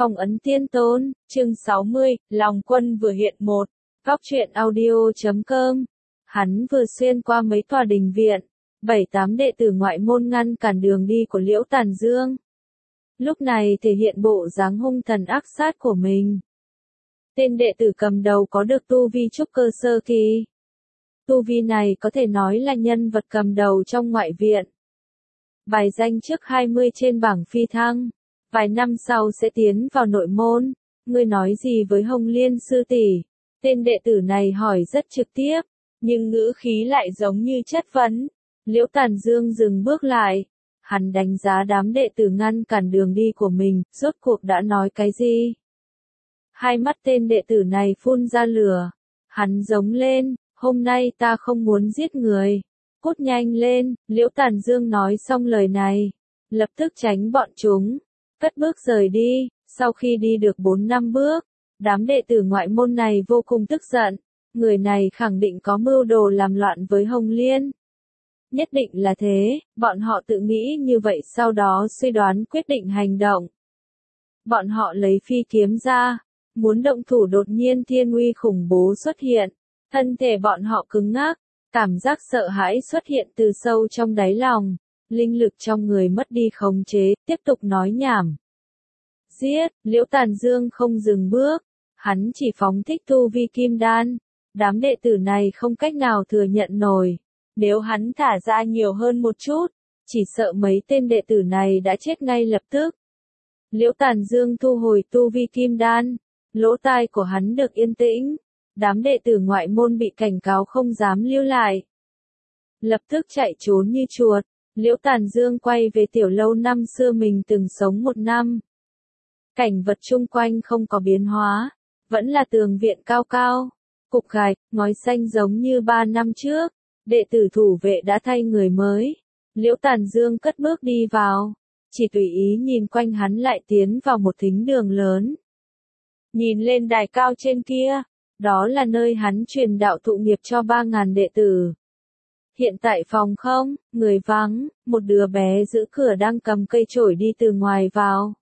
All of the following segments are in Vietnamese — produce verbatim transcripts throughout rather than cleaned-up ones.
Phong ấn tiên tôn, chương sáu mươi, Lòng quân vừa hiện một. Góc truyện audio.com. Hắn vừa xuyên qua mấy tòa đình viện, bảy tám đệ tử ngoại môn ngăn cản đường đi của Liễu Tàn Dương. Lúc này thể hiện bộ dáng hung thần ác sát của mình. Tên đệ tử cầm đầu có được tu vi trúc cơ sơ kỳ. Tu vi này có thể nói là nhân vật cầm đầu trong ngoại viện. Bài danh trước hai mươi trên bảng phi thăng. Vài năm sau sẽ tiến vào nội môn. Ngươi nói gì với Hồng Liên sư tỷ? Tên đệ tử này hỏi rất trực tiếp, nhưng ngữ khí lại giống như chất vấn. Liễu Tàn Dương dừng bước lại. Hắn đánh giá đám đệ tử ngăn cản đường đi của mình, rốt cuộc đã nói cái gì? Hai mắt tên đệ tử này phun ra lửa. Hắn giống lên, hôm nay ta không muốn giết người. Cút nhanh lên, Liễu Tàn Dương nói xong lời này. Lập tức tránh bọn chúng. Cất bước rời đi, sau khi đi được bốn năm bước, đám đệ tử ngoại môn này vô cùng tức giận, người này khẳng định có mưu đồ làm loạn với Hồng Liên. Nhất định là thế, bọn họ tự nghĩ như vậy sau đó suy đoán quyết định hành động. Bọn họ lấy phi kiếm ra, muốn động thủ đột nhiên thiên uy khủng bố xuất hiện, thân thể bọn họ cứng ngắc, cảm giác sợ hãi xuất hiện từ sâu trong đáy lòng. Linh lực trong người mất đi khống chế, tiếp tục nói nhảm. Giết, Liễu Tàn Dương không dừng bước, hắn chỉ phóng thích tu vi kim đan. Đám đệ tử này không cách nào thừa nhận nổi. Nếu hắn thả ra nhiều hơn một chút, chỉ sợ mấy tên đệ tử này đã chết ngay lập tức. Liễu Tàn Dương thu hồi tu vi kim đan, lỗ tai của hắn được yên tĩnh. Đám đệ tử ngoại môn bị cảnh cáo không dám lưu lại. Lập tức chạy trốn như chuột. Liễu Tàn Dương quay về tiểu lâu năm xưa mình từng sống một năm. Cảnh vật chung quanh không có biến hóa, vẫn là tường viện cao cao, cục gạch, ngói xanh giống như ba năm trước. Đệ tử thủ vệ đã thay người mới. Liễu Tàn Dương cất bước đi vào, chỉ tùy ý nhìn quanh hắn lại tiến vào một thính đường lớn. Nhìn lên đài cao trên kia, đó là nơi hắn truyền đạo thụ nghiệp cho ba ngàn đệ tử. Hiện tại phòng không, người vắng, một đứa bé giữ cửa đang cầm cây chổi đi từ ngoài vào.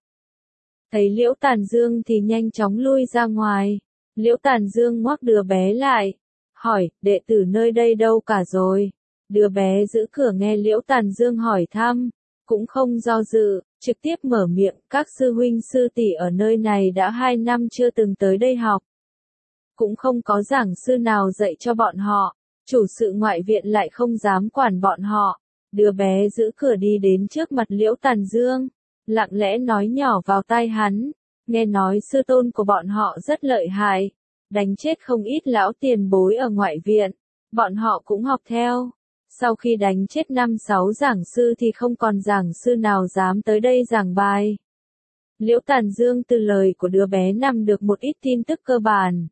Thấy Liễu Tàn Dương thì nhanh chóng lui ra ngoài. Liễu Tàn Dương ngoắc đứa bé lại, hỏi, đệ tử nơi đây đâu cả rồi? Đứa bé giữ cửa nghe Liễu Tàn Dương hỏi thăm, cũng không do dự, trực tiếp mở miệng, các sư huynh sư tỷ ở nơi này đã hai năm chưa từng tới đây học. Cũng không có giảng sư nào dạy cho bọn họ. Chủ sự ngoại viện lại không dám quản bọn họ. Đứa bé giữ cửa đi đến trước mặt Liễu Tàn Dương, lặng lẽ nói nhỏ vào tai hắn, nghe nói sư tôn của bọn họ rất lợi hại, đánh chết không ít lão tiền bối ở ngoại viện, bọn họ cũng học theo. Sau khi đánh chết năm sáu giảng sư thì không còn giảng sư nào dám tới đây giảng bài. Liễu Tàn Dương từ lời của đứa bé nắm được một ít tin tức cơ bản.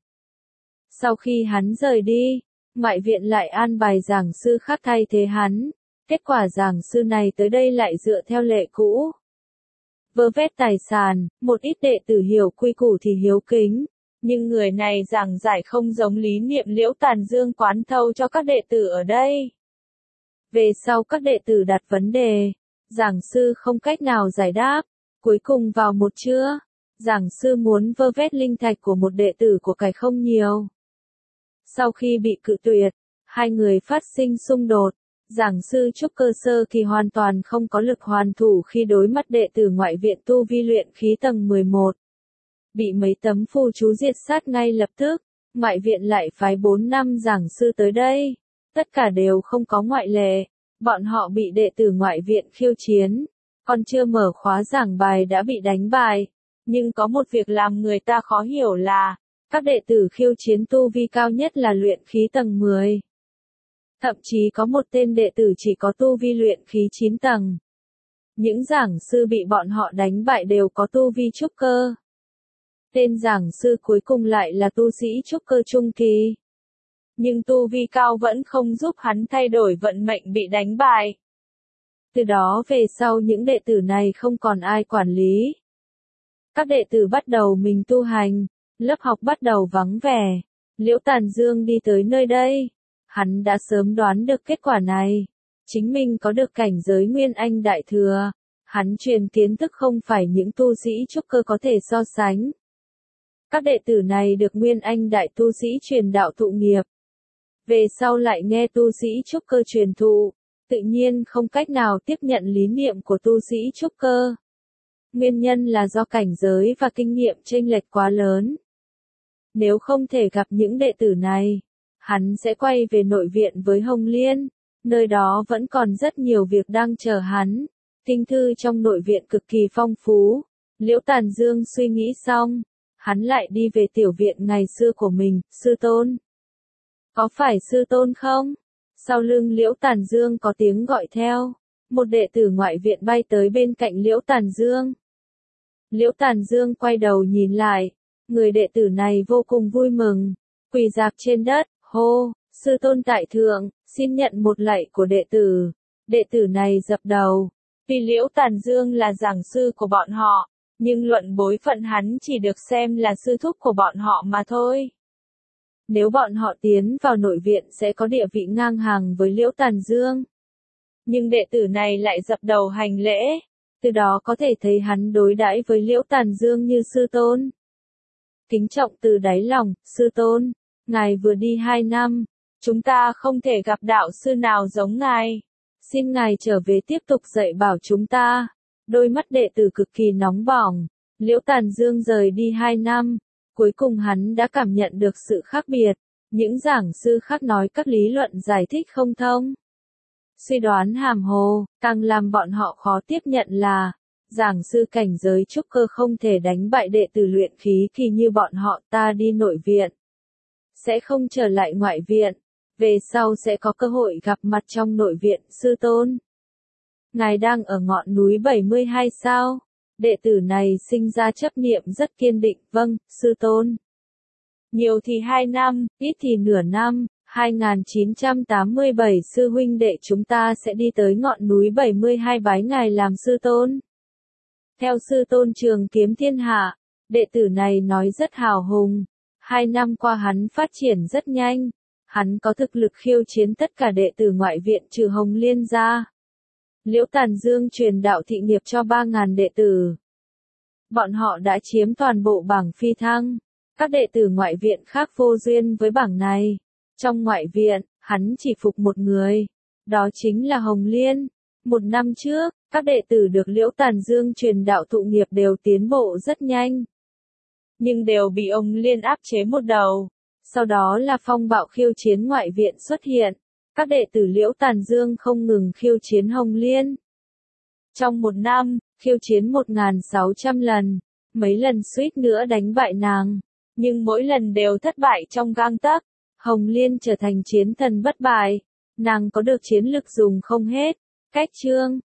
Sau khi hắn rời đi, ngoại viện lại an bài giảng sư khác thay thế hắn, kết quả giảng sư này tới đây lại dựa theo lệ cũ. Vơ vét tài sản, một ít đệ tử hiểu quy củ thì hiếu kính, nhưng người này giảng giải không giống lý niệm Liễu Tàn Dương quán thâu cho các đệ tử ở đây. Về sau các đệ tử đặt vấn đề, giảng sư không cách nào giải đáp, cuối cùng vào một trưa, giảng sư muốn vơ vét linh thạch của một đệ tử của cải không nhiều. Sau khi bị cự tuyệt, hai người phát sinh xung đột, giảng sư trúc cơ sơ thì hoàn toàn không có lực hoàn thủ khi đối mặt đệ tử ngoại viện tu vi luyện khí tầng mười một. Bị mấy tấm phù chú diệt sát ngay lập tức, ngoại viện lại phái bốn năm giảng sư tới đây. Tất cả đều không có ngoại lệ, bọn họ bị đệ tử ngoại viện khiêu chiến, còn chưa mở khóa giảng bài đã bị đánh bại. Nhưng có một việc làm người ta khó hiểu là, các đệ tử khiêu chiến tu vi cao nhất là luyện khí tầng mười. Thậm chí có một tên đệ tử chỉ có tu vi luyện khí chín tầng. Những giảng sư bị bọn họ đánh bại đều có tu vi trúc cơ. Tên giảng sư cuối cùng lại là tu sĩ trúc cơ trung kỳ. Nhưng tu vi cao vẫn không giúp hắn thay đổi vận mệnh bị đánh bại. Từ đó về sau những đệ tử này không còn ai quản lý. Các đệ tử bắt đầu mình tu hành. Lớp học bắt đầu vắng vẻ. Liễu Tàn Dương đi tới nơi đây. Hắn đã sớm đoán được kết quả này. Chính mình có được cảnh giới Nguyên Anh Đại Thừa. Hắn truyền kiến thức không phải những tu sĩ trúc cơ có thể so sánh. Các đệ tử này được Nguyên Anh đại tu sĩ truyền đạo thụ nghiệp. Về sau lại nghe tu sĩ trúc cơ truyền thụ, tự nhiên không cách nào tiếp nhận lý niệm của tu sĩ trúc cơ. Nguyên nhân là do cảnh giới và kinh nghiệm chênh lệch quá lớn. Nếu không thể gặp những đệ tử này, hắn sẽ quay về nội viện với Hồng Liên, nơi đó vẫn còn rất nhiều việc đang chờ hắn. Kinh thư trong nội viện cực kỳ phong phú. Liễu Tàn Dương suy nghĩ xong, hắn lại đi về tiểu viện ngày xưa của mình. Sư tôn. Có phải sư tôn không? Sau lưng Liễu Tàn Dương có tiếng gọi theo. Một đệ tử ngoại viện bay tới bên cạnh Liễu Tàn Dương. Liễu Tàn Dương quay đầu nhìn lại. Người đệ tử này vô cùng vui mừng. Quỳ rạp trên đất, hô, sư tôn tại thượng, xin nhận một lạy của đệ tử. Đệ tử này dập đầu. Vì Liễu Tàn Dương là giảng sư của bọn họ, nhưng luận bối phận hắn chỉ được xem là sư thúc của bọn họ mà thôi. Nếu bọn họ tiến vào nội viện sẽ có địa vị ngang hàng với Liễu Tàn Dương. Nhưng đệ tử này lại dập đầu hành lễ, từ đó có thể thấy hắn đối đãi với Liễu Tàn Dương như sư tôn. Kính trọng từ đáy lòng, sư tôn, ngài vừa đi hai năm, chúng ta không thể gặp đạo sư nào giống ngài. Xin ngài trở về tiếp tục dạy bảo chúng ta. Đôi mắt đệ tử cực kỳ nóng bỏng. Liễu Tàn Dương rời đi hai năm. Cuối cùng hắn đã cảm nhận được sự khác biệt. Những giảng sư khác nói các lý luận giải thích không thông. Suy đoán hàm hồ, càng làm bọn họ khó tiếp nhận là, giảng sư cảnh giới trúc cơ không thể đánh bại đệ tử luyện khí kỳ như bọn họ. Ta đi nội viện, sẽ không trở lại ngoại viện. Về sau sẽ có cơ hội gặp mặt trong nội viện. Sư tôn, ngài đang ở ngọn núi bảy mươi hai sao? Đệ tử này sinh ra chấp niệm rất kiên định. Vâng, sư tôn. Nhiều thì hai năm, ít thì nửa năm. hai nghìn chín trăm tám mươi bảy sư huynh đệ chúng ta sẽ đi tới ngọn núi bảy mươi hai bái ngài làm sư tôn. Theo sư tôn trường kiếm thiên hạ, đệ tử này nói rất hào hùng. Hai năm qua hắn phát triển rất nhanh. Hắn có thực lực khiêu chiến tất cả đệ tử ngoại viện trừ Hồng Liên ra. Liễu Tàn Dương truyền đạo thị nghiệp cho ba nghìn đệ tử. Bọn họ đã chiếm toàn bộ bảng phi thăng. Các đệ tử ngoại viện khác vô duyên với bảng này. Trong ngoại viện, hắn chỉ phục một người. Đó chính là Hồng Liên. Một năm trước, các đệ tử được Liễu Tàn Dương truyền đạo thụ nghiệp đều tiến bộ rất nhanh. Nhưng đều bị ông Liên áp chế một đầu. Sau đó là phong bạo khiêu chiến ngoại viện xuất hiện. Các đệ tử Liễu Tàn Dương không ngừng khiêu chiến Hồng Liên. Trong một năm, khiêu chiến một nghìn sáu trăm lần. Mấy lần suýt nữa đánh bại nàng. Nhưng mỗi lần đều thất bại trong gang tấc. Hồng Liên trở thành chiến thần bất bại. Nàng có được chiến lực dùng không hết. Cách chương